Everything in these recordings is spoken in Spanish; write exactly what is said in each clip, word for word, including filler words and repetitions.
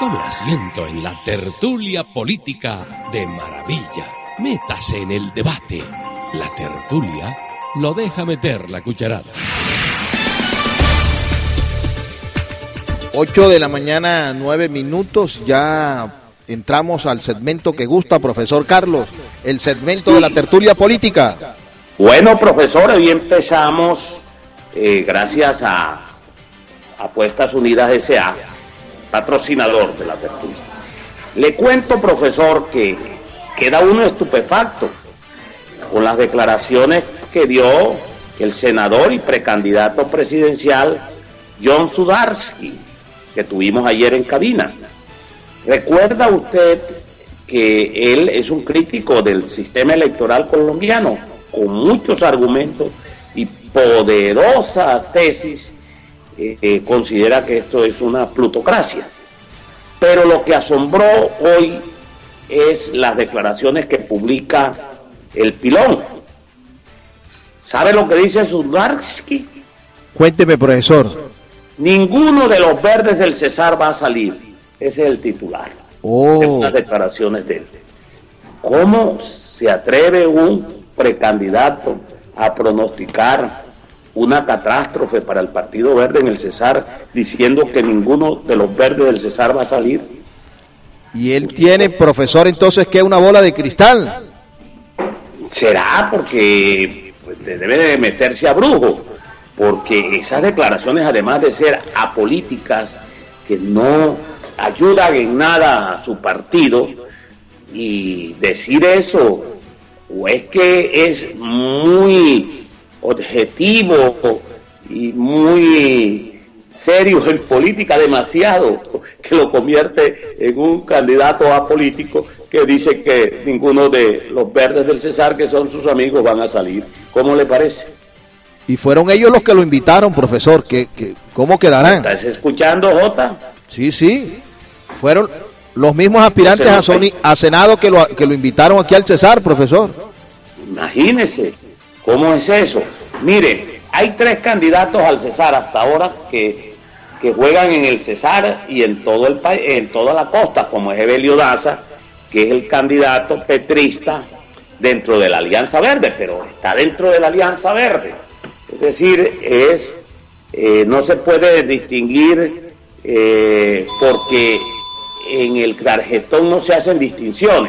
Tome asiento en la tertulia política de maravilla. Métase en el debate. La tertulia lo deja meter la cucharada. Ocho de la mañana, nueve minutos, ya entramos al segmento que gusta, profesor Carlos, el segmento sí. de la tertulia política. Bueno, profesor, hoy empezamos, eh, gracias a Apuestas Unidas S A, patrocinador de la tertulia. Le cuento, profesor, que queda uno estupefacto con las declaraciones que dio el senador y precandidato presidencial John Sudarsky, que tuvimos ayer en cabina. ¿Recuerda usted que él es un crítico del sistema electoral colombiano, con muchos argumentos y poderosas tesis? Eh, eh, considera que esto es una plutocracia. Pero lo que asombró hoy es las declaraciones que publica el Pilón. ¿Sabe lo que dice Sudarsky? Cuénteme, profesor. Ninguno de los verdes del Cesar va a salir. Ese es el titular oh. de unas declaraciones de él. ¿Cómo se atreve un precandidato a pronosticar una catástrofe para el Partido Verde en el Cesar, diciendo que ninguno de los verdes del Cesar va a salir? Y él tiene, profesor, entonces, ¿qué? ¿Una bola de cristal? Será porque pues, debe de meterse a brujo, porque esas declaraciones, además de ser apolíticas, que no ayudan en nada a su partido, y decir eso, o es que es muy objetivo y muy serio en política, demasiado, que lo convierte en un candidato apolítico que dice que ninguno de los verdes del Cesar, que son sus amigos, van a salir. ¿Cómo le parece? Y fueron ellos los que lo invitaron, profesor. ¿Qué, qué, ¿Cómo quedarán? ¿Estás escuchando, Jota? Sí, sí. Fueron los mismos aspirantes a, Sony, a Senado que lo, que lo invitaron aquí al Cesar, profesor. Imagínese. ¿Cómo es eso? Mire, hay tres candidatos al Cesar hasta ahora que, que juegan en el Cesar y en todo el país, en toda la costa, como es Evelio Daza, que es el candidato petrista dentro de la Alianza Verde, pero está dentro de la Alianza Verde. Es decir, es eh, no se puede distinguir eh, porque en el tarjetón no se hacen distinciones.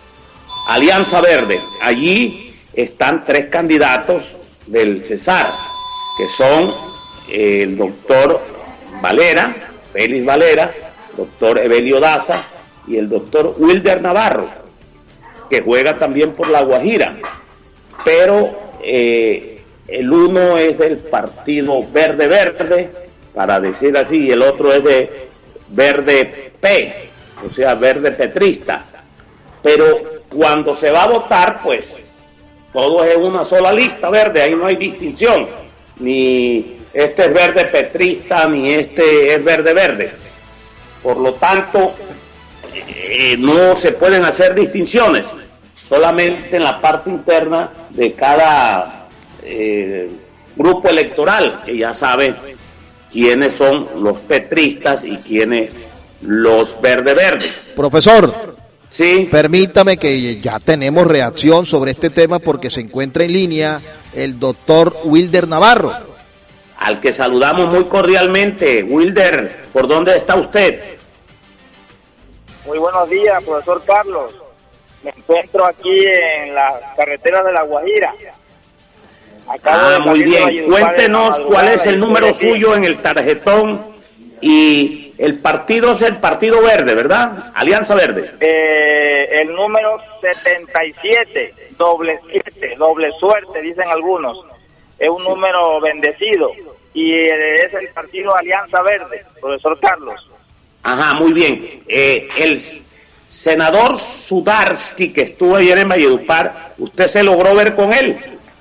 Alianza Verde, allí están tres candidatos del Cesar, que son eh, el doctor Valera, Félix Valera, doctor Evelio Daza y el doctor Wilder Navarro, que juega también por La Guajira, pero eh, el uno es del partido Verde Verde, para decir así, y el otro es de Verde P, o sea, Verde Petrista. Pero cuando se va a votar, pues todo es una sola lista verde, ahí no hay distinción, ni este es verde petrista, ni este es verde verde. Por lo tanto, eh, no se pueden hacer distinciones, solamente en la parte interna de cada eh, grupo electoral, que ya saben quiénes son los petristas y quiénes los verde verdes. Profesor. Sí. Permítame que ya tenemos reacción sobre este tema porque se encuentra en línea el doctor Wilder Navarro. Al que saludamos muy cordialmente. Wilder, ¿por dónde está usted? Muy buenos días, profesor Carlos. Me encuentro aquí en la carretera de La Guajira. Acabo ah, muy bien. Cuéntenos cuál es el número suyo en el tarjetón y... El partido es el Partido Verde, ¿verdad? Alianza Verde. Eh, el número setenta y siete, doble siete, doble suerte, dicen algunos. Es un sí. número bendecido. Y es el partido Alianza Verde, profesor Carlos. Ajá, muy bien. Eh, el senador Sudarsky, que estuvo ayer en Valledupar, ¿usted se logró ver con él?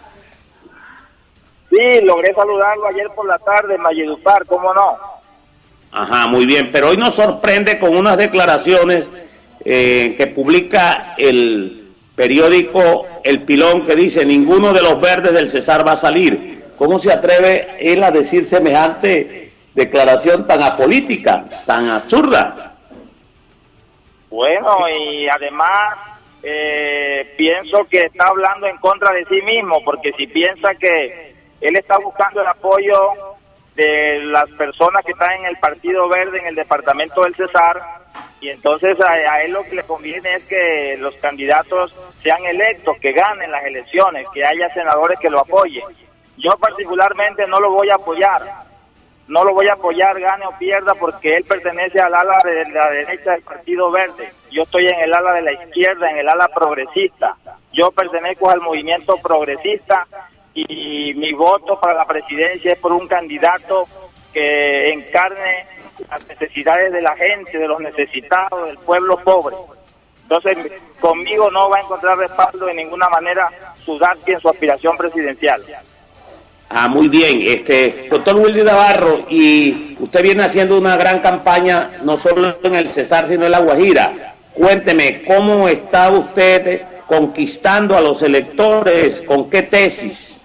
Sí, logré saludarlo ayer por la tarde en Valledupar, ¿cómo no? Ajá, muy bien, pero hoy nos sorprende con unas declaraciones eh, que publica el periódico El Pilón, que dice: ninguno de los verdes del Cesar va a salir. ¿Cómo se atreve él a decir semejante declaración tan apolítica, tan absurda? Bueno, y además eh, pienso que está hablando en contra de sí mismo, porque si piensa que él está buscando el apoyo de las personas que están en el Partido Verde en el departamento del Cesar, y entonces a, a él lo que le conviene es que los candidatos sean electos, que ganen las elecciones, que haya senadores que lo apoyen. Yo particularmente no lo voy a apoyar, no lo voy a apoyar, gane o pierda, porque él pertenece al ala de la derecha del Partido Verde. Yo estoy en el ala de la izquierda, en el ala progresista. Yo pertenezco al movimiento progresista y mi voto para la presidencia es por un candidato que encarne las necesidades de la gente, de los necesitados, del pueblo pobre. Entonces, conmigo no va a encontrar respaldo de ninguna manera Sudati en su aspiración presidencial. Ah, muy bien. Este, doctor Wilder Navarro, y usted viene haciendo una gran campaña, no solo en el Cesar, sino en La Guajira. Cuénteme, ¿cómo está usted conquistando a los electores? ¿Con qué tesis?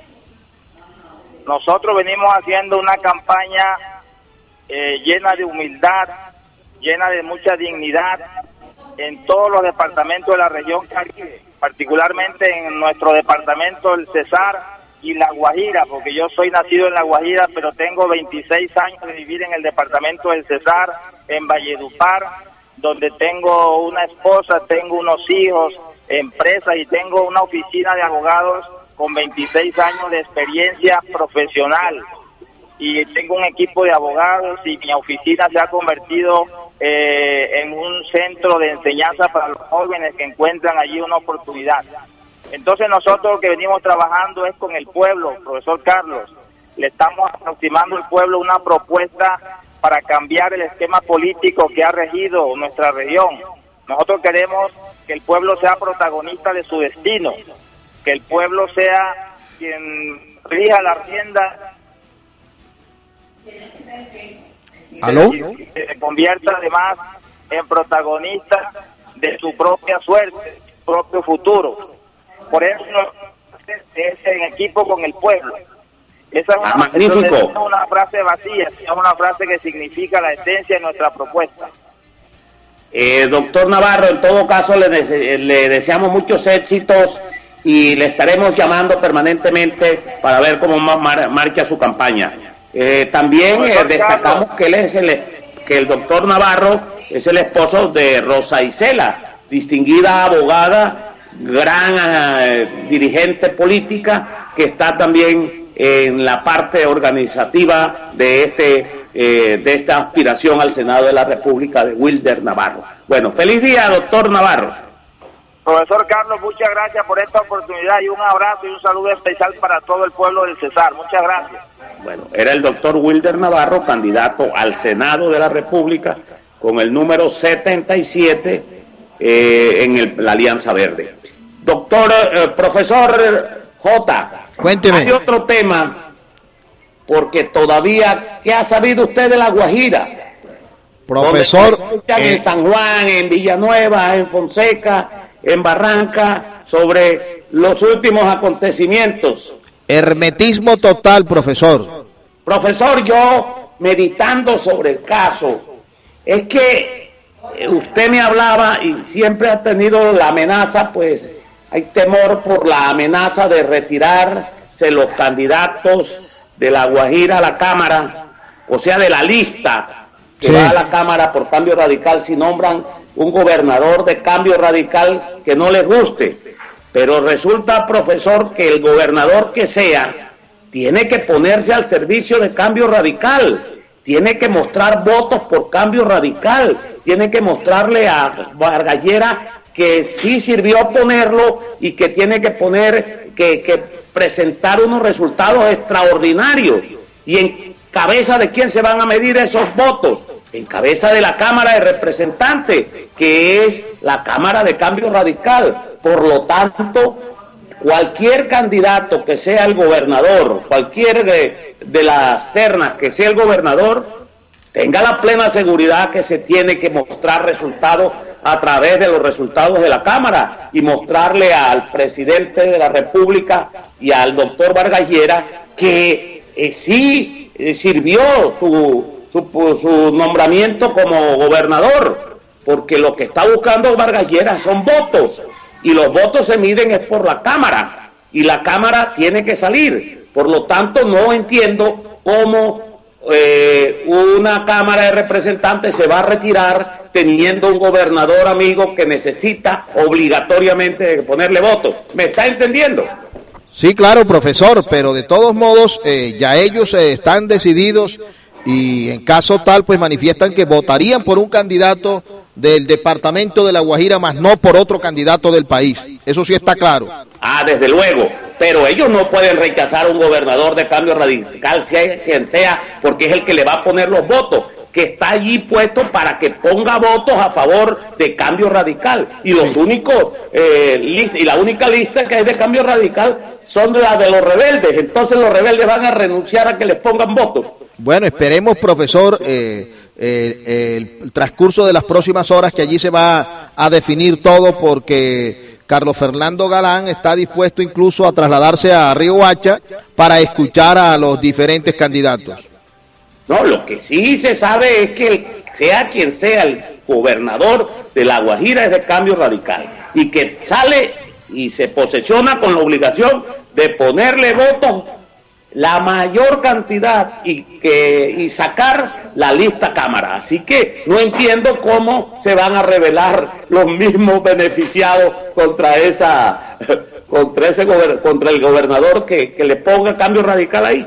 Nosotros venimos haciendo una campaña eh, llena de humildad, llena de mucha dignidad en todos los departamentos de la región Caribe, particularmente en nuestro departamento, el Cesar y La Guajira, porque yo soy nacido en La Guajira, pero tengo veintiséis años de vivir en el departamento del Cesar, en Valledupar, donde tengo una esposa, tengo unos hijos, empresas y tengo una oficina de abogados con veintiséis años de experiencia profesional. Y tengo un equipo de abogados y mi oficina se ha convertido eh, en un centro de enseñanza para los jóvenes que encuentran allí una oportunidad. Entonces nosotros lo que venimos trabajando es con el pueblo, profesor Carlos. Le estamos aproximando al pueblo una propuesta para cambiar el esquema político que ha regido nuestra región. Nosotros queremos que el pueblo sea protagonista de su destino, que el pueblo sea quien rija la rienda. ¿Aló? Y que se convierta además en protagonista de su propia suerte, su propio futuro. Por eso es en equipo con el pueblo. Esa es una, ah, magnífico. Es una frase vacía, es una frase que significa la esencia de nuestra propuesta. Eh, doctor Navarro, en todo caso le, dese- le deseamos muchos éxitos y le estaremos llamando permanentemente para ver cómo mar- marcha su campaña. Eh, también eh, destacamos que él es el, que el doctor Navarro es el esposo de Rosa Isela, distinguida abogada, gran eh, dirigente política, que está también en la parte organizativa de este eh, de esta aspiración al Senado de la República de Wilder Navarro. Bueno, feliz día, doctor Navarro. Profesor Carlos, muchas gracias por esta oportunidad y un abrazo y un saludo especial para todo el pueblo del Cesar. Muchas gracias. Bueno, era el doctor Wilder Navarro, candidato al Senado de la República con el número setenta y siete eh, en el, la Alianza Verde. Doctor, eh, profesor J, Cuénteme. hay otro tema, porque todavía, ¿qué ha sabido usted de La Guajira? Profesor, Donde se escuchan eh, en San Juan, en Villanueva, en Fonseca, en Barranca, sobre los últimos acontecimientos. hermetismo total, profesor. Profesor, yo meditando sobre el caso, es que eh, usted me hablaba y siempre ha tenido la amenaza, pues hay temor por la amenaza de retirarse los candidatos de La Guajira a la Cámara, o sea, de la lista que Sí. va a la Cámara por Cambio Radical si nombran un gobernador de Cambio Radical que no les guste. Pero resulta, profesor, que el gobernador que sea tiene que ponerse al servicio de Cambio Radical, tiene que mostrar votos por Cambio Radical, tiene que mostrarle a Vargas Llera que sí sirvió ponerlo y que tiene que poner, que, que presentar unos resultados extraordinarios. ¿Y en cabeza de quién se van a medir esos votos? En cabeza de la Cámara de Representantes, que es la Cámara de Cambio Radical. Por lo tanto, cualquier candidato que sea el gobernador, cualquier de, de las ternas que sea el gobernador, tenga la plena seguridad que se tiene que mostrar resultados a través de los resultados de la Cámara y mostrarle al presidente de la República y al doctor Vargas Llera que eh, sí eh, sirvió su, su, su nombramiento como gobernador. porque lo que está buscando Vargas Lleras son votos, y los votos se miden es por la Cámara, y la Cámara tiene que salir. Por lo tanto, no entiendo cómo eh, una Cámara de Representantes se va a retirar teniendo un gobernador amigo que necesita obligatoriamente ponerle votos. ¿Me está entendiendo? Sí, claro, profesor, pero de todos modos eh, ya ellos eh, están decididos y en caso tal pues manifiestan que votarían por un candidato del departamento de La Guajira, más no por otro candidato del país. Eso sí está claro. Ah, desde luego, pero ellos no pueden rechazar a un gobernador de Cambio Radical, sea quien sea, porque es el que le va a poner los votos, que está allí puesto para que ponga votos a favor de Cambio Radical. Y los únicos, eh, list, y la única lista que hay de Cambio Radical son las de los rebeldes. Entonces los rebeldes van a renunciar a que les pongan votos. Bueno, esperemos, profesor, eh, eh, el transcurso de las próximas horas, que allí se va a definir todo, porque Carlos Fernando Galán está dispuesto incluso a trasladarse a Río Hacha para escuchar a los diferentes candidatos. No, lo que sí se sabe es que sea quien sea el gobernador de La Guajira es de Cambio Radical, y que sale y se posesiona con la obligación de ponerle votos la mayor cantidad y que y sacar la lista Cámara. Así que no entiendo cómo se van a rebelar los mismos beneficiados contra esa contra ese contra el gobernador que, que le ponga Cambio Radical ahí.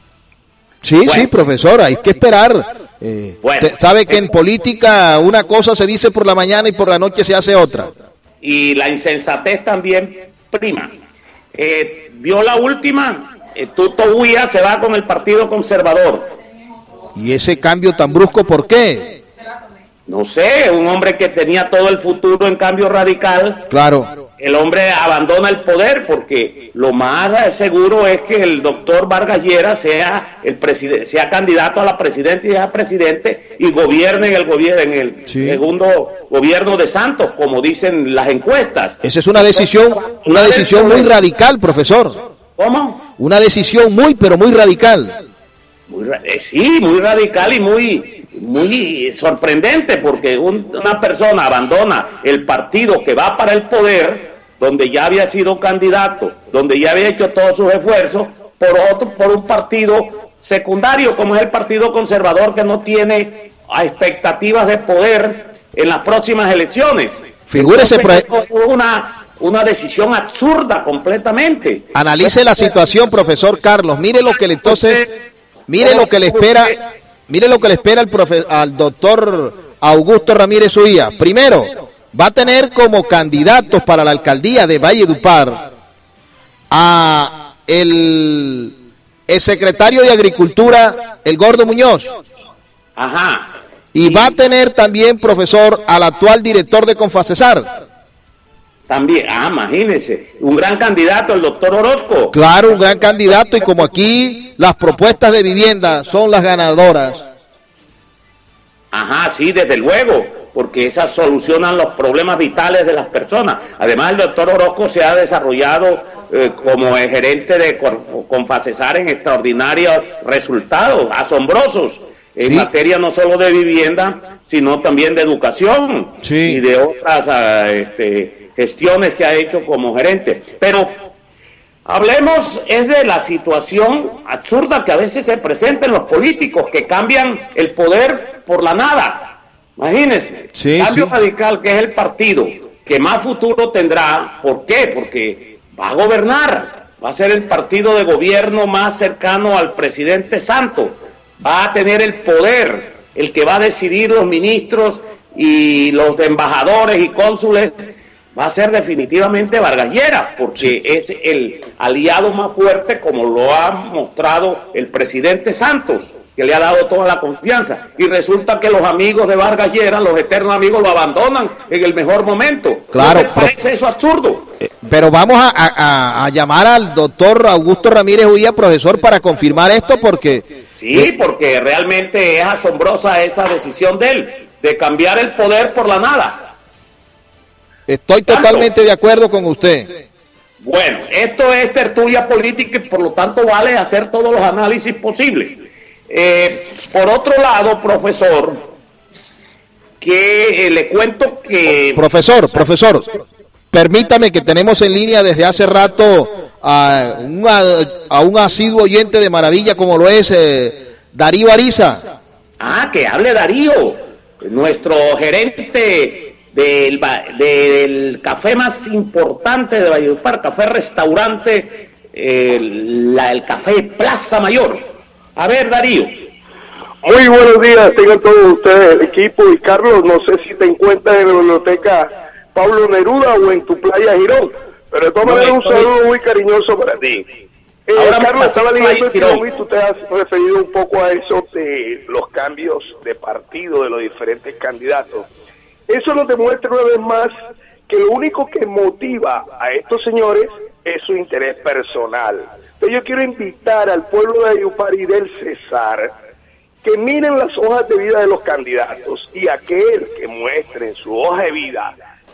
Sí, bueno. sí, profesor, hay que esperar. Eh, bueno, sabe que en política una cosa se dice por la mañana y por la noche se hace otra. Y la insensatez también prima. Eh, ¿Vio la última? Eh, Tuto Huía se va con el Partido Conservador. ¿Y ese cambio tan brusco por qué? No sé, un hombre que tenía todo el futuro en Cambio Radical. Claro. El hombre abandona el poder porque lo más seguro es que el doctor Vargas Lleras sea el presidente, sea candidato a la presidencia y sea presidente y gobierne en el gobierno en el sí. segundo gobierno de Santos, como dicen las encuestas. Esa es una decisión, una decisión muy radical, profesor. ¿Cómo? Una decisión muy, pero muy radical. Muy, sí, muy radical y muy, muy sorprendente, porque un, una persona abandona el partido que va para el poder, donde ya había sido candidato, donde ya había hecho todos sus esfuerzos, por otro, por un partido secundario como es el Partido Conservador, que no tiene expectativas de poder en las próximas elecciones. Figúrese, Entonces, pro... una una decisión absurda completamente. Analice la situación, profesor Carlos. Mire lo que le entonces, mire lo que le espera, mire lo que le espera al profe, al doctor Augusto Ramírez Uría. Primero, va a tener como candidatos para la alcaldía de Valledupar a el, el secretario de Agricultura, el Gordo Muñoz. Ajá. Y va a tener también, profesor, al actual director de Confacesar. También, ah, imagínese, un gran candidato, el doctor Orozco. Claro, un gran candidato, y como aquí las propuestas de vivienda son las ganadoras. Ajá, sí, desde luego, porque esas solucionan los problemas vitales de las personas. Además, el doctor Orozco se ha desarrollado eh, como gerente de Confacesar en extraordinarios resultados, asombrosos, en sí. materia no solo de vivienda, sino también de educación sí. y de otras uh, este, gestiones que ha hecho como gerente. Pero hablemos es de la situación absurda que a veces se presenta en los políticos, que cambian el poder por la nada. Imagínense, sí, Cambio sí. Radical, que es el partido que más futuro tendrá. ¿Por qué? Porque va a gobernar, va a ser el partido de gobierno más cercano al presidente Santos, va a tener el poder, el que va a decidir los ministros y los embajadores y cónsules, va a ser definitivamente Vargas Lleras, porque es el aliado más fuerte, como lo ha mostrado el presidente Santos, que le ha dado toda la confianza. Y resulta que los amigos de Vargas Lleras, los eternos amigos, lo abandonan en el mejor momento. Claro, ¿No te parece eso absurdo? Pero vamos a, a, a llamar al doctor Augusto Ramírez Uría, profesor, para confirmar esto, porque... Sí, porque realmente es asombrosa esa decisión de él, de cambiar el poder por la nada. Estoy totalmente de acuerdo con usted. Bueno, esto es tertulia política y por lo tanto vale hacer todos los análisis posibles. Eh, por otro lado, profesor, que eh, le cuento que... Profesor, profesor, permítame que tenemos en línea desde hace rato a un, a un asiduo oyente de Maravilla como lo es eh, Darío Ariza. Ah, que hable Darío, nuestro gerente del, del café más importante de Valledupar, café restaurante, eh, la, el café Plaza Mayor. A ver, Darío. Muy buenos días, tengan todos ustedes el equipo. Y Carlos, no sé si te encuentras en la biblioteca Pablo Neruda o en tu playa Girón, pero de todas no maneras estoy... un saludo muy cariñoso para ti. Eh, Carlos, estaba leyendo este y tú te has referido un poco a eso de los cambios de partido de los diferentes candidatos. Eso nos demuestra una vez más que lo único que motiva a estos señores es su interés personal. Entonces yo quiero invitar al pueblo de Valledupar y del Cesar que miren las hojas de vida de los candidatos y aquel que muestre en su hoja de vida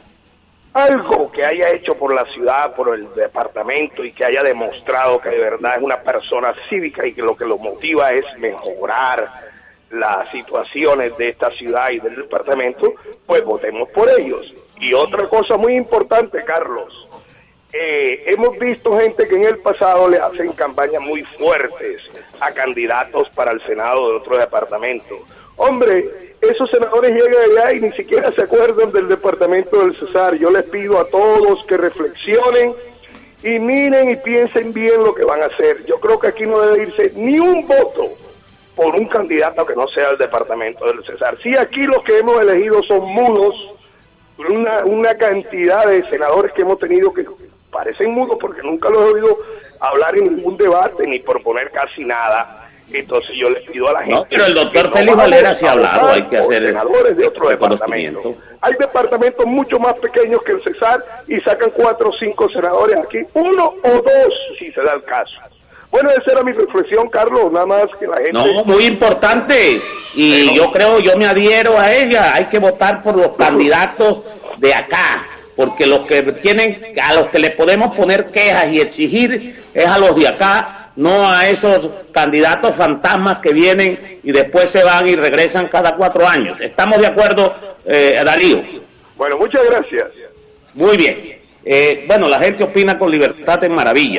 algo que haya hecho por la ciudad, por el departamento y que haya demostrado que de verdad es una persona cívica y que lo que lo motiva es mejorar las situaciones de esta ciudad y del departamento, pues votemos por ellos. Y otra cosa muy importante, Carlos, eh, hemos visto gente que en el pasado le hacen campañas muy fuertes a candidatos para el Senado de otro departamento. Hombre, esos senadores llegan allá y ni siquiera se acuerdan del departamento del Cesar. Yo les pido a todos que reflexionen y miren y piensen bien lo que van a hacer. Yo creo que aquí no debe irse ni un voto por un candidato que no sea el departamento del Cesar. Sí, aquí los que hemos elegido son mudos, una, una cantidad de senadores que hemos tenido que parecen mudos porque nunca los he oído hablar en ningún debate ni proponer casi nada. Entonces yo les pido a la gente... No, pero el doctor Félix Valera sí ha hablado, hay que hacer senadores de otro departamento. Hay departamentos mucho más pequeños que el Cesar y sacan cuatro o cinco senadores aquí, uno o dos si se da el caso. Bueno, esa era mi reflexión, Carlos, nada más que la gente... No, muy importante, y pero... yo creo, yo me adhiero a ella, hay que votar por los candidatos de acá, porque los que tienen, a los que le podemos poner quejas y exigir es a los de acá, no a esos candidatos fantasmas que vienen y después se van y regresan cada cuatro años. ¿Estamos de acuerdo, eh, Darío? Bueno, muchas gracias. Muy bien. Eh, bueno, la gente opina con libertad en Maravilla.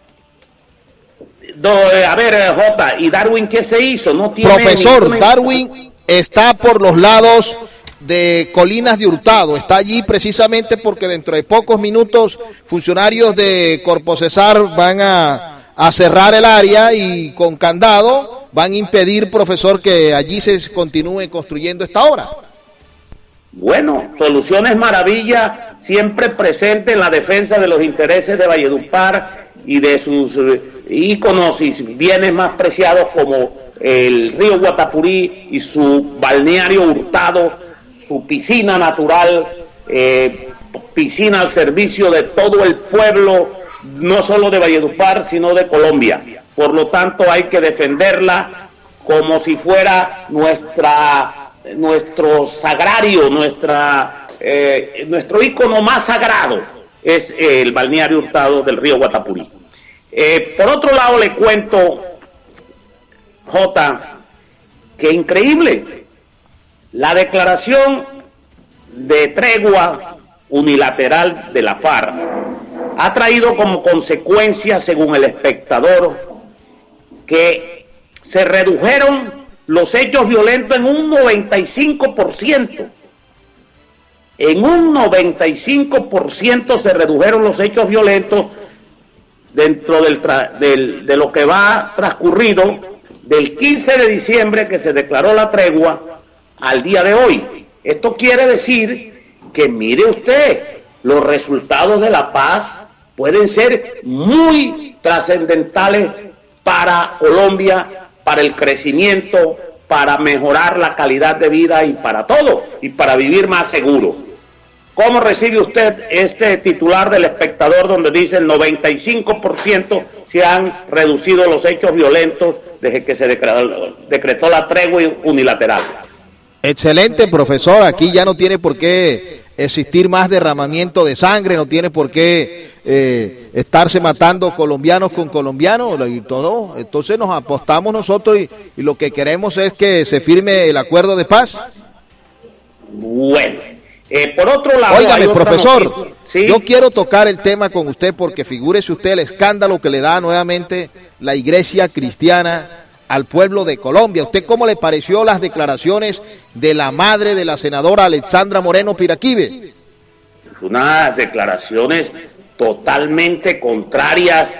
Do, eh, a ver, eh, Jota, ¿y Darwin qué se hizo? No tiene Profesor, ninguna... Darwin está por los lados de Colinas de Hurtado, está allí precisamente porque dentro de pocos minutos funcionarios de Corpo Cesar van a a cerrar el área y con candado van a impedir, profesor, que allí se continúe construyendo esta obra. Bueno, Soluciones Maravilla siempre presente en la defensa de los intereses de Valledupar y de sus íconos y bienes más preciados como el río Guatapurí y su balneario Hurtado, su piscina natural, eh, piscina al servicio de todo el pueblo, no solo de Valledupar, sino de Colombia. Por lo tanto, hay que defenderla como si fuera nuestra, nuestro sagrario, nuestra, eh, nuestro ícono más sagrado, es eh, el balneario Hurtado del río Guatapurí. Eh, por otro lado, le cuento, Jota, que increíble, la declaración de tregua unilateral de la FARC ha traído como consecuencia, según El Espectador, que se redujeron los hechos violentos en un noventa y cinco por ciento. En un noventa y cinco por ciento se redujeron los hechos violentos dentro del, tra del de lo que va transcurrido del quince de diciembre, que se declaró la tregua, al día de hoy. Esto quiere decir que, mire usted, los resultados de la paz pueden ser muy trascendentales para Colombia, para el crecimiento, para mejorar la calidad de vida y para todo, y para vivir más seguro. ¿Cómo recibe usted este titular del Espectador donde dice el noventa y cinco por ciento se han reducido los hechos violentos desde que se decretó, decretó la tregua unilateral? Excelente, profesor. Aquí ya no tiene por qué existir más derramamiento de sangre, no tiene por qué eh, estarse matando colombianos con colombianos y todo. Entonces nos apostamos nosotros y, y lo que queremos es que se firme el acuerdo de paz. Bueno, eh, por otro lado... Óigame, profesor, ¿sí? Yo quiero tocar el tema con usted porque figúrese usted el escándalo que le da nuevamente la iglesia cristiana al pueblo de Colombia. ¿Usted cómo le pareció las declaraciones de la madre de la senadora Alexandra Moreno Piraquive? Unas declaraciones totalmente contrarias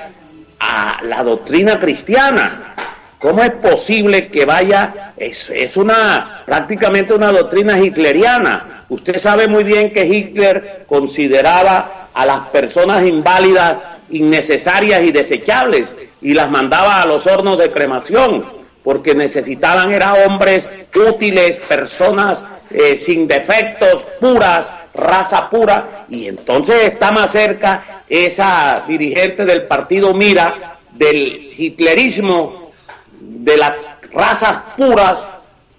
a la doctrina cristiana. ¿Cómo es posible que vaya? Es, es una prácticamente una doctrina hitleriana. Usted sabe muy bien que Hitler consideraba a las personas inválidas innecesarias y desechables y las mandaba a los hornos de cremación porque necesitaban era hombres útiles, personas eh, sin defectos, puras, raza pura. Y entonces está más cerca esa dirigente del partido Mira del hitlerismo, de las razas puras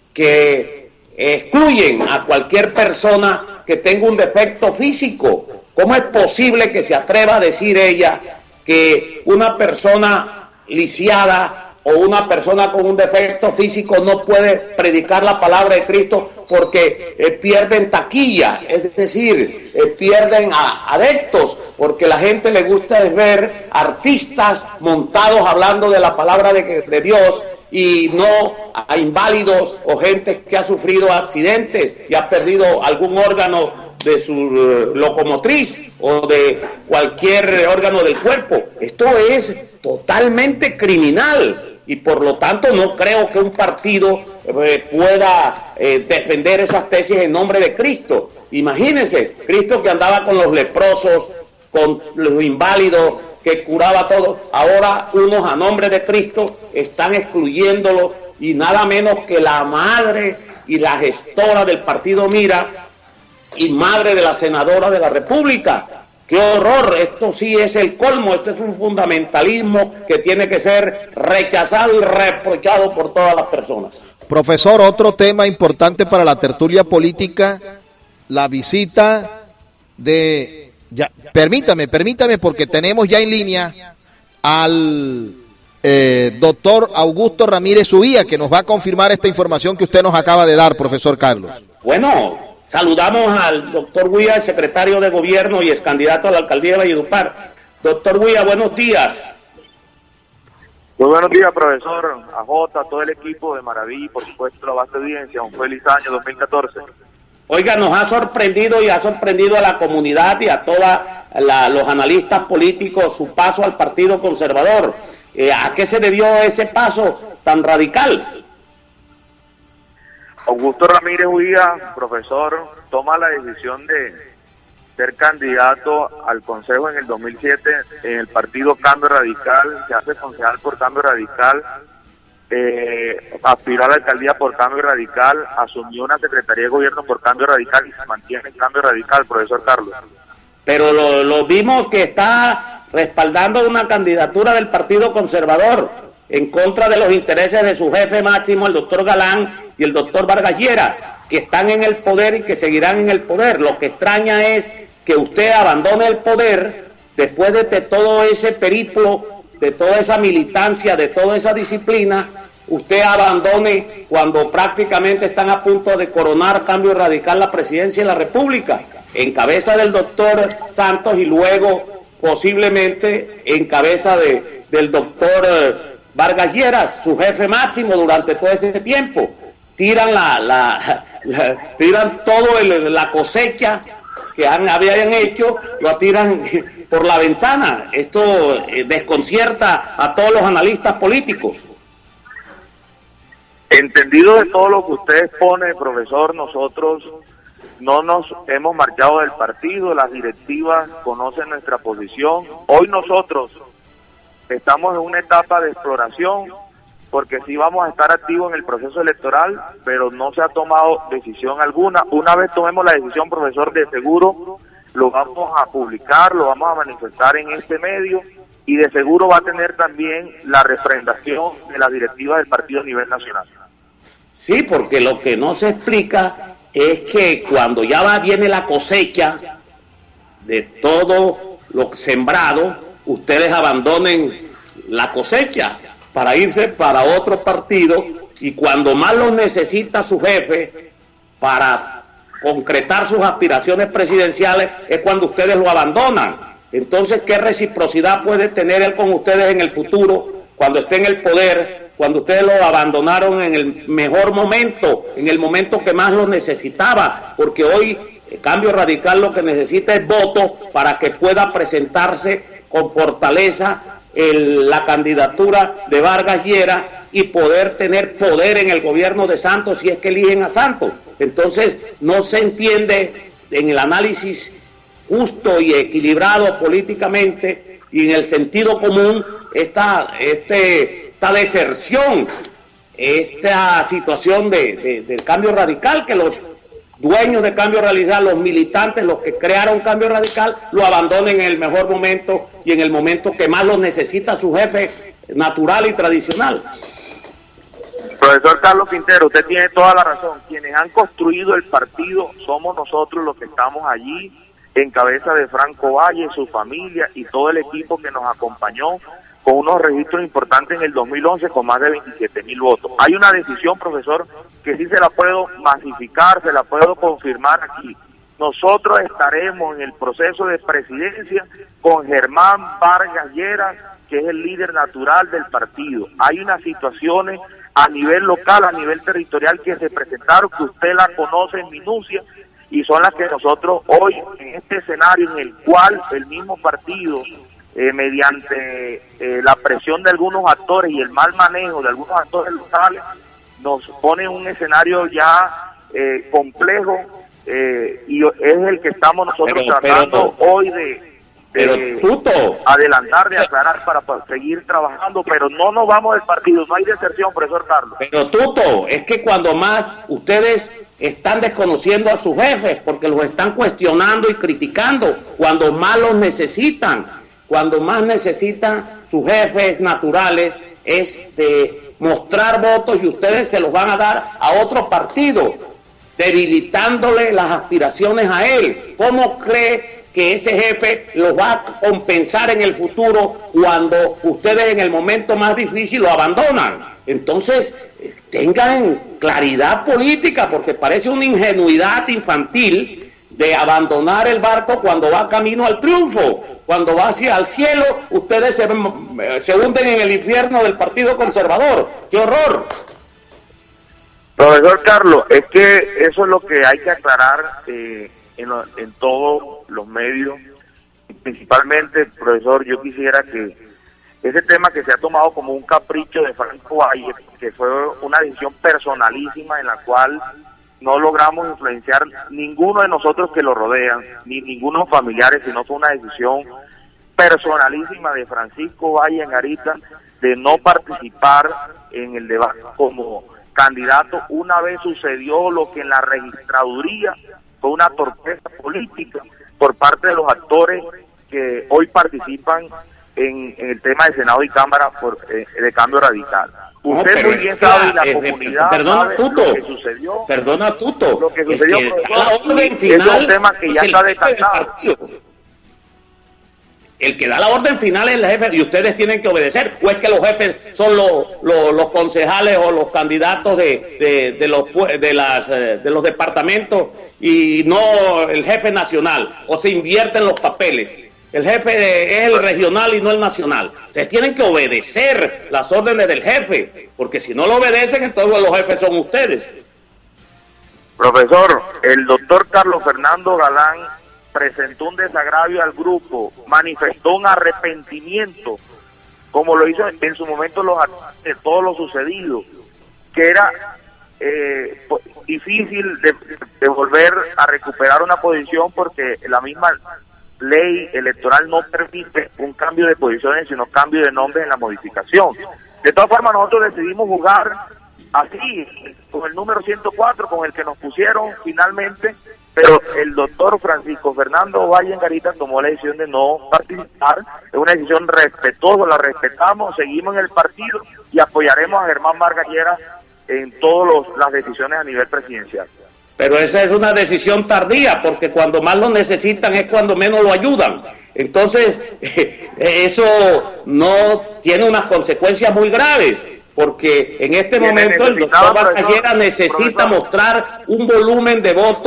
que excluyen a cualquier persona que tenga un defecto físico. ¿Cómo es posible que se atreva a decir ella que una persona lisiada o una persona con un defecto físico no puede predicar la palabra de Cristo porque eh, pierden taquilla, es decir, eh, pierden a, adeptos, porque la gente le gusta ver artistas montados hablando de la palabra de, de Dios y no a inválidos o gente que ha sufrido accidentes y ha perdido algún órgano de su uh, locomotriz o de cualquier órgano del cuerpo? Esto es totalmente criminal y por lo tanto no creo que un partido eh, pueda eh, defender esas tesis en nombre de Cristo. Imagínense, Cristo que andaba con los leprosos, con los inválidos, que curaba todo, ahora unos a nombre de Cristo están excluyéndolo y nada menos que la madre y la gestora del partido Mira y madre de la senadora de la República. ¡Qué horror! Esto sí es el colmo, esto es un fundamentalismo que tiene que ser rechazado y reprochado por todas las personas. Profesor, otro tema importante para la tertulia política, la visita de... Ya, permítame, permítame porque tenemos ya en línea al eh, doctor Augusto Ramírez Uría, que nos va a confirmar esta información que usted nos acaba de dar, profesor Carlos. Bueno, saludamos al doctor Uría, el secretario de Gobierno y ex candidato a la alcaldía de Valledupar. Doctor Uría, buenos días. Muy buenos días, profesor, a Jota, a todo el equipo de Maravilla y por supuesto la base de audiencia. Un feliz año dos mil catorce. Oiga, nos ha sorprendido y ha sorprendido a la comunidad y a todos los analistas políticos su paso al Partido Conservador. Eh, ¿A qué se debió ese paso tan radical? Augusto Ramírez Uría, profesor, toma la decisión de ser candidato al Consejo en el dos mil siete en el partido Cambio Radical, se hace concejal por Cambio Radical. Eh, aspiró a la alcaldía por Cambio Radical, asumió una secretaría de gobierno por Cambio Radical y se mantiene en Cambio Radical, profesor Carlos. Pero lo, lo vimos que está respaldando una candidatura del Partido Conservador en contra de los intereses de su jefe máximo, el doctor Galán y el doctor Vargas Lleras, que están en el poder y que seguirán en el poder. Lo que extraña es que usted abandone el poder después de todo ese periplo, de toda esa militancia, de toda esa disciplina, usted abandone cuando prácticamente están a punto de coronar Cambio Radical la presidencia de la República, en cabeza del doctor Santos y luego posiblemente en cabeza de, del doctor eh, Vargas Lleras, su jefe máximo durante todo ese tiempo. Tiran la, la, la tiran todo el, la cosecha que han, habían hecho, lo tiran por la ventana. Esto eh, desconcierta a todos los analistas políticos. Entendido de todo lo que usted expone, profesor, nosotros no nos hemos marchado del partido, las directivas conocen nuestra posición. Hoy nosotros estamos en una etapa de exploración, porque sí vamos a estar activos en el proceso electoral, pero no se ha tomado decisión alguna. Una vez tomemos la decisión, profesor, de seguro lo vamos a publicar, lo vamos a manifestar en este medio y de seguro va a tener también la refrendación de la directiva del partido a nivel nacional. Sí, porque lo que no se explica es que cuando ya va viene la cosecha de todo lo sembrado, ustedes abandonen la cosecha para irse para otro partido y cuando más los necesita su jefe para concretar sus aspiraciones presidenciales es cuando ustedes lo abandonan. Entonces, ¿qué reciprocidad puede tener él con ustedes en el futuro, cuando esté en el poder, cuando ustedes lo abandonaron en el mejor momento, en el momento que más lo necesitaba? Porque hoy el Cambio Radical lo que necesita es votos para que pueda presentarse con fortaleza el, la candidatura de Vargas Lleras y poder tener poder en el gobierno de Santos si es que eligen a Santos. Entonces no se entiende en el análisis justo y equilibrado políticamente y en el sentido común esta, este, esta deserción, esta situación de, de, del Cambio Radical, que los dueños de Cambio Radical, los militantes, los que crearon Cambio Radical, lo abandonen en el mejor momento y en el momento que más lo necesita su jefe natural y tradicional. Profesor Carlos Quintero, usted tiene toda la razón. Quienes han construido el partido somos nosotros los que estamos allí, en cabeza de Franco Valle, su familia y todo el equipo que nos acompañó con unos registros importantes en el dos mil once con más de veintisiete mil votos. Hay una decisión, profesor, que sí se la puedo masificar, se la puedo confirmar aquí. Nosotros estaremos en el proceso de presidencia con Germán Vargas Lleras, que es el líder natural del partido. Hay unas situaciones a nivel local, a nivel territorial que se presentaron, que usted la conoce en minucia, y son las que nosotros hoy, en este escenario en el cual el mismo partido, eh, mediante eh, la presión de algunos actores y el mal manejo de algunos actores locales, nos pone en un escenario ya eh, complejo, eh, y es el que estamos nosotros pero, tratando pero, hoy de... Pero Tuto, adelantar, de aclarar para, para seguir trabajando, pero no nos vamos del partido, no hay deserción, profesor Carlos. Pero Tuto, es que cuando más ustedes están desconociendo a sus jefes, porque los están cuestionando y criticando, cuando más los necesitan, cuando más necesitan sus jefes naturales, es de mostrar votos y ustedes se los van a dar a otro partido, debilitándole las aspiraciones a él. ¿Cómo cree que ese jefe los va a compensar en el futuro cuando ustedes en el momento más difícil lo abandonan? Entonces, tengan claridad política, porque parece una ingenuidad infantil de abandonar el barco cuando va camino al triunfo. Cuando va hacia el cielo, ustedes se, se hunden en el infierno del Partido Conservador. ¡Qué horror! Profesor Carlos, es que eso es lo que hay que aclarar eh, en, en todos los medios. Principalmente, profesor, yo quisiera que ese tema que se ha tomado como un capricho de Franco Valle, que fue una decisión personalísima en la cual no logramos influenciar ninguno de nosotros que lo rodean, ni ninguno familiares, sino fue una decisión personalísima de Francisco Valle Angarita de no participar en el debate como candidato. Una vez sucedió lo que en la registraduría fue una torpeza política por parte de los actores que hoy participan en, en el tema de Senado y Cámara por, eh, de Cambio Radical. Usted no, muy bien sabe, y la eh, comunidad perdona, sabe Tuto, lo que sucedió. Perdona, Tuto. Lo que sucedió, es que profesor, la orden final, es un tema que ya está descartado. El que da la orden final es el jefe y ustedes tienen que obedecer. ¿O es que los jefes son los, los, los concejales o los candidatos de, de, de, los, de, las, de los departamentos y no el jefe nacional? ¿O se invierten los papeles? El jefe de, es el regional y no el nacional. Ustedes tienen que obedecer las órdenes del jefe, porque si no lo obedecen, entonces los jefes son ustedes. Profesor, el doctor Carlos Fernando Galán presentó un desagravio al grupo, manifestó un arrepentimiento, como lo hizo en su momento los de todo lo sucedido, que era eh, difícil de, de volver a recuperar una posición porque la misma ley electoral no permite un cambio de posiciones, sino cambio de nombres en la modificación. De todas formas, nosotros decidimos jugar así, con el número ciento cuatro, con el que nos pusieron finalmente, pero el doctor Francisco Fernando Valle Angarita tomó la decisión de no participar. Es una decisión respetuosa, la respetamos, seguimos en el partido y apoyaremos a Germán Vargas Lleras en todas las decisiones a nivel presidencial. Pero esa es una decisión tardía, porque cuando más lo necesitan es cuando menos lo ayudan. Entonces, eso no tiene unas consecuencias muy graves, porque en este momento el doctor Vargas Lleras necesita profesor. mostrar un volumen de votos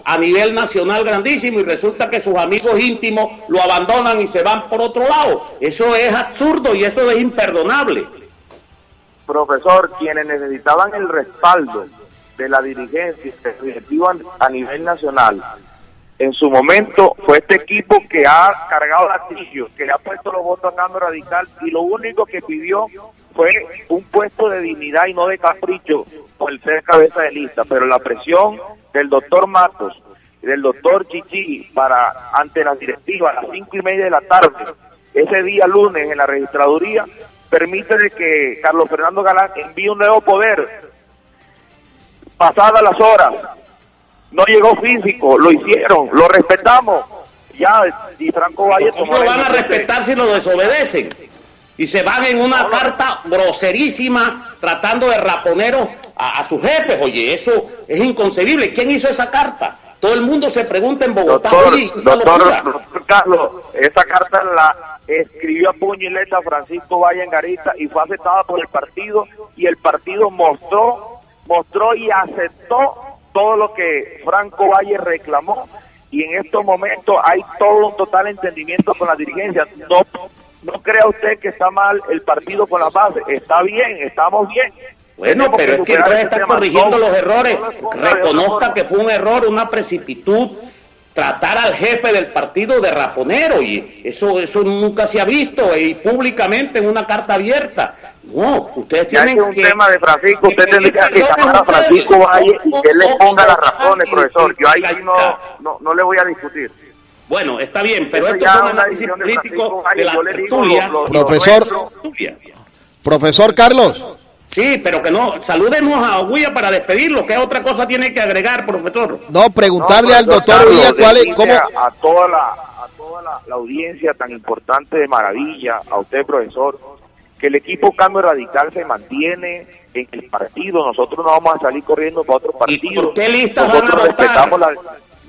a nivel nacional grandísimo y resulta que sus amigos íntimos lo abandonan y se van por otro lado. Eso es absurdo y eso es imperdonable. Profesor, quienes necesitaban el respaldo de la dirigencia directiva a nivel nacional, en su momento fue este equipo que ha cargado gatillo, que le ha puesto los votos a Cambio Radical y lo único que pidió fue un puesto de dignidad y no de capricho por el ser cabeza de lista, pero la presión del doctor Matos y del doctor Chichi para ante la directiva a las cinco y media de la tarde, ese día lunes en la registraduría, permite de que Carlos Fernando Galán envíe un nuevo poder. Pasadas las horas, no llegó físico, lo hicieron, lo respetamos. Ya, y Franco Valle... ¿Cómo lo van a respetar si lo desobedecen? Y se van en una no, carta groserísima tratando de raponeros a, a sus jefes. Oye, eso es inconcebible. ¿Quién hizo esa carta? Todo el mundo se pregunta en Bogotá. Doctor, oye, doctor, doctor Carlos, esa carta la escribió a puño y letra Francisco Valle en Garita y fue aceptada por el partido y el partido mostró, mostró y aceptó todo lo que Franco Valle reclamó y en estos momentos hay todo un total entendimiento con la dirigencia. No, no crea usted que está mal el partido con la base, está bien, estamos bien. Bueno, pero es que entonces está corrigiendo los errores, reconozca que fue un error, una precipitud, tratar al jefe del partido de raponero, y eso eso nunca se ha visto, y públicamente en una carta abierta. No, ustedes tienen que... un que, tema de Francisco, usted tendría que llamar a Francisco Valle y que él le ponga las razones, profesor. Yo ahí no, no, no le voy a discutir. Bueno, está bien, pero esto es un análisis político de la tertulia. Profesor, profesor Carlos. Sí, pero que no, saludemos a Huía para despedirlo, ¿qué otra cosa tiene que agregar, profesor? No, preguntarle no, al doctor Huía cuál es, cómo... A, a toda, la, a toda la, la audiencia tan importante de Maravilla, a usted, profesor, que el equipo Cambio Radical se mantiene en el partido, nosotros no vamos a salir corriendo para otro partido. ¿Y por qué listas nosotros van a respetamos las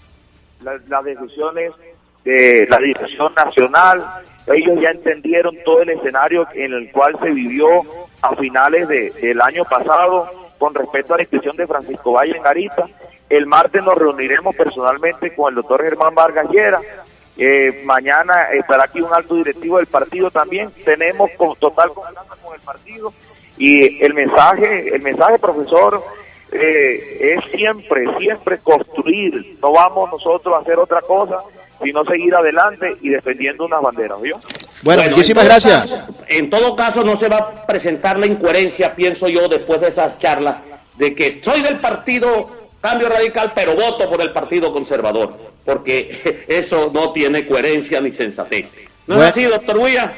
la, la decisiones de la dirección nacional, ellos ya entendieron todo el escenario en el cual se vivió a finales de, del año pasado con respecto a la inscripción de Francisco Valle en Garita. El martes nos reuniremos personalmente con el doctor Germán Vargas Llera. Eh, mañana estará aquí un alto directivo del partido también. Tenemos con, total confianza con el partido y el mensaje, el mensaje, profesor, eh, es siempre, siempre construir. No vamos nosotros a hacer otra cosa, sino seguir adelante y defendiendo unas banderas, ¿vio? Bueno, bueno, muchísimas en gracias. Caso, en todo caso, no se va a presentar la incoherencia, pienso yo, después de esas charlas, de que soy del partido Cambio Radical, pero voto por el Partido Conservador, porque eso no tiene coherencia ni sensatez. ¿No bueno. es así, doctor Huía?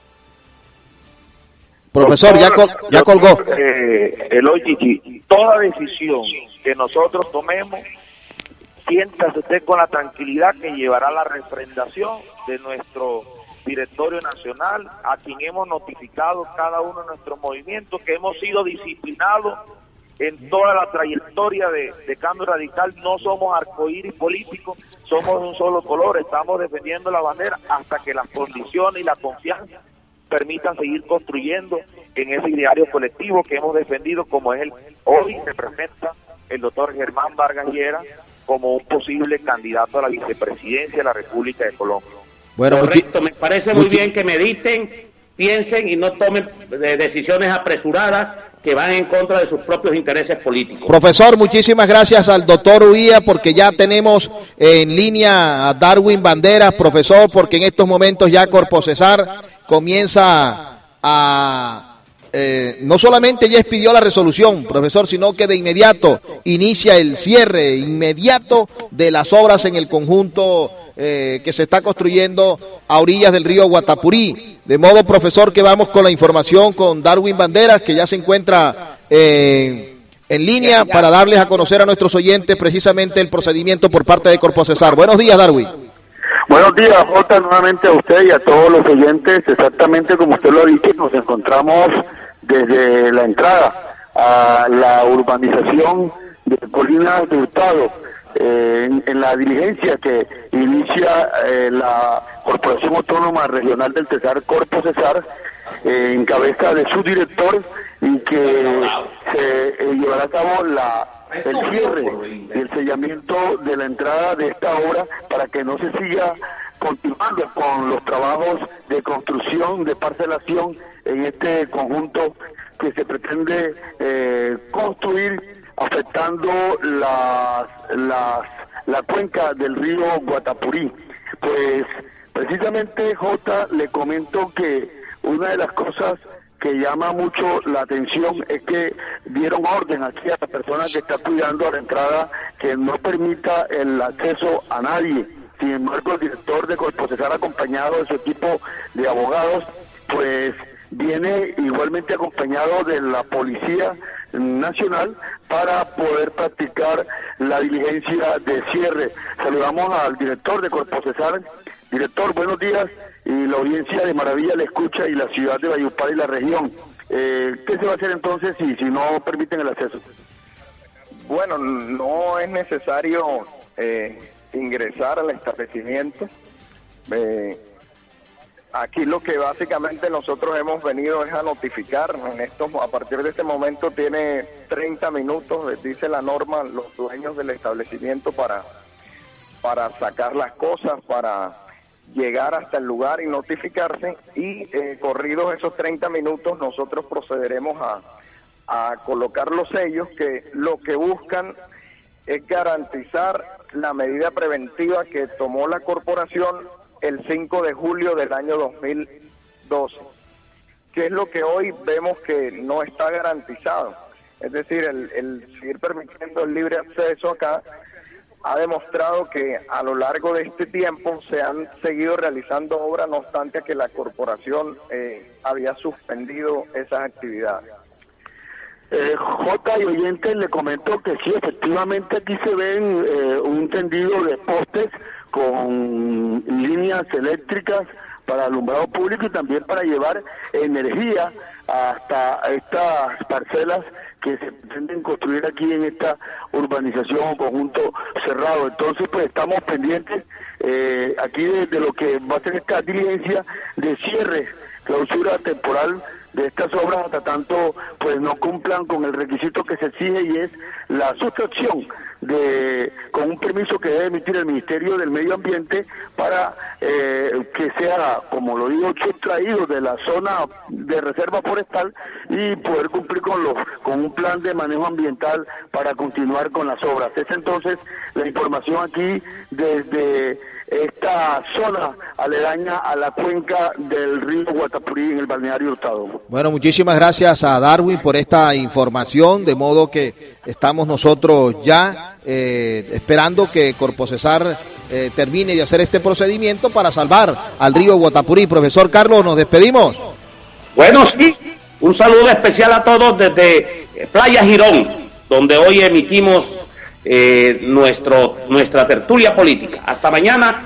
Profesor, doctor, ya, col ya colgó. Eh, Eloy Chichi, toda decisión que nosotros tomemos, siéntase usted con la tranquilidad que llevará la refrendación de nuestro directorio nacional, a quien hemos notificado cada uno de nuestros movimientos, que hemos sido disciplinados en toda la trayectoria de, de Cambio Radical. No somos arcoíris políticos, somos de un solo color, estamos defendiendo la bandera hasta que las condiciones y la confianza permitan seguir construyendo en ese ideario colectivo que hemos defendido, como es el hoy se presenta el doctor Germán Vargas Llera como un posible candidato a la vicepresidencia de la República de Colombia. Bueno, correcto, me parece muy bien que mediten, piensen y no tomen decisiones apresuradas que van en contra de sus propios intereses políticos. Profesor, muchísimas gracias al doctor Huía, porque ya tenemos en línea a Darwin Banderas, profesor, porque en estos momentos ya Corpocesar comienza a... Eh, no solamente ya expidió la resolución, profesor, sino que de inmediato inicia el cierre inmediato de las obras en el conjunto eh, que se está construyendo a orillas del río Guatapurí. De modo, profesor, que vamos con la información con Darwin Banderas, que ya se encuentra eh, en línea para darles a conocer a nuestros oyentes precisamente el procedimiento por parte de Corpocesar. Buenos días, Darwin. Buenos días, Jota, nuevamente a usted y a todos los oyentes. Exactamente como usted lo ha dicho, nos encontramos desde la entrada a la urbanización de Colinas de Hurtado, eh, en, en la diligencia que inicia eh, la Corporación Autónoma Regional del Cesar, Corpocesar, eh, en cabeza de su director, y que se eh, llevará a cabo la el cierre y el sellamiento de la entrada de esta obra para que no se siga continuando con los trabajos de construcción, de parcelación en este conjunto que se pretende eh, construir afectando las, las, la cuenca del río Guatapurí. Pues precisamente, Jota, le comento que una de las cosas que llama mucho la atención es que dieron orden aquí a la persona que está cuidando a la entrada que no permita el acceso a nadie. Sin embargo, el director de Corpocesar, acompañado de su equipo de abogados, pues viene igualmente acompañado de la Policía Nacional para poder practicar la diligencia de cierre. Saludamos al director de Corpocesar. Director, buenos días, y la audiencia de Maravilla le escucha, y la ciudad de Valledupar y la región. Eh, ¿Qué se va a hacer entonces si, si no permiten el acceso? Bueno, no es necesario eh, ingresar al establecimiento. Eh, aquí lo que básicamente nosotros hemos venido es a notificar. En estos, a partir de este momento tiene treinta minutos, les dice la norma, los dueños del establecimiento para, para sacar las cosas, para llegar hasta el lugar y notificarse, y eh, corridos esos treinta minutos nosotros procederemos a, a colocar los sellos, que lo que buscan es garantizar la medida preventiva que tomó la corporación el cinco de julio del año dos mil doce, que es lo que hoy vemos que no está garantizado. Es decir, el, el seguir permitiendo el libre acceso acá ha demostrado que a lo largo de este tiempo se han seguido realizando obras, no obstante que la corporación eh, había suspendido esas actividades. Eh, J y oyentes, le comento que sí, efectivamente aquí se ven eh, un tendido de postes con líneas eléctricas para alumbrado público y también para llevar energía hasta estas parcelas que se pretenden construir aquí en esta urbanización o conjunto cerrado. Entonces, pues estamos pendientes eh, aquí de, de lo que va a ser esta diligencia de cierre, clausura temporal de estas obras hasta tanto pues no cumplan con el requisito que se exige, y es la sustracción de con un permiso que debe emitir el Ministerio del Medio Ambiente para eh, que sea, como lo digo, sustraído de la zona de reserva forestal y poder cumplir con los con un plan de manejo ambiental para continuar con las obras. Es entonces la información aquí desde esta zona aledaña a la cuenca del río Guatapurí en el balneario Hurtado. Bueno, muchísimas gracias a Darwin por esta información, de modo que estamos nosotros ya eh, esperando que Corpocesar eh, termine de hacer este procedimiento para salvar al río Guatapurí. Profesor Carlos, nos despedimos. Bueno, sí, un saludo especial a todos desde Playa Girón, donde hoy emitimos eh, nuestro, nuestra tertulia política. Hasta mañana.